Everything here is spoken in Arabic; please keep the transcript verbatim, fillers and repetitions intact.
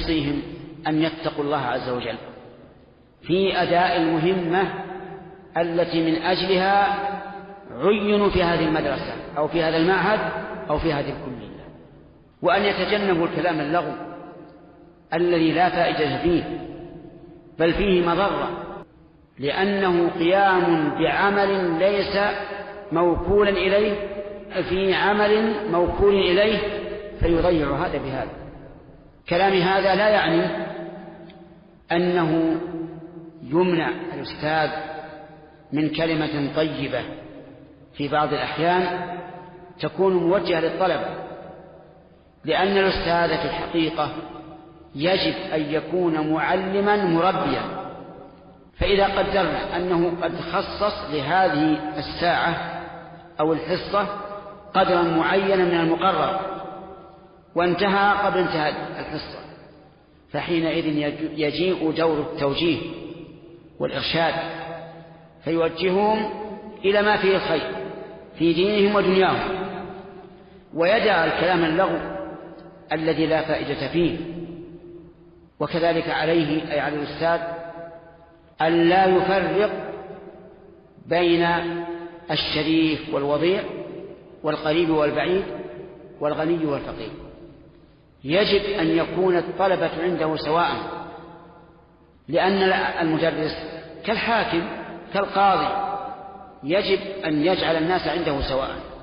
يوصيهم أن يتقوا الله عز وجل في أداء المهمة التي من أجلها عينوا في هذه المدرسة أو في هذا المعهد أو في هذه الكلية، وأن يتجنبوا الكلام اللغو الذي لا فائدة فيه بل فيه مضرة، لأنه قيام بعمل ليس موكولا إليه في عمل موكول إليه فيضيع هذا بهذا. كلامي هذا لا يعني أنه يمنع الأستاذ من كلمة طيبة في بعض الأحيان تكون موجهة للطلبة، لأن الأستاذ في الحقيقة يجب أن يكون معلما مربيا. فإذا قدرنا أنه قد خصص لهذه الساعة أو الحصة قدرا معينا من المقرر وانتهى قبل انتهاء الحصة، فحينئذ يجيء دور التوجيه والإرشاد فيوجههم إلى ما فيه الخير في دينهم ودنياهم، ويدع الكلام اللغو الذي لا فائدة فيه. وكذلك عليه أي على الأستاذ أن لا يفرق بين الشريف والوضيع والقريب والبعيد والغني والفقير. يجب أن يكون الطلبة عنده سواء، لأن المدرس كالحاكم كالقاضي يجب أن يجعل الناس عنده سواء.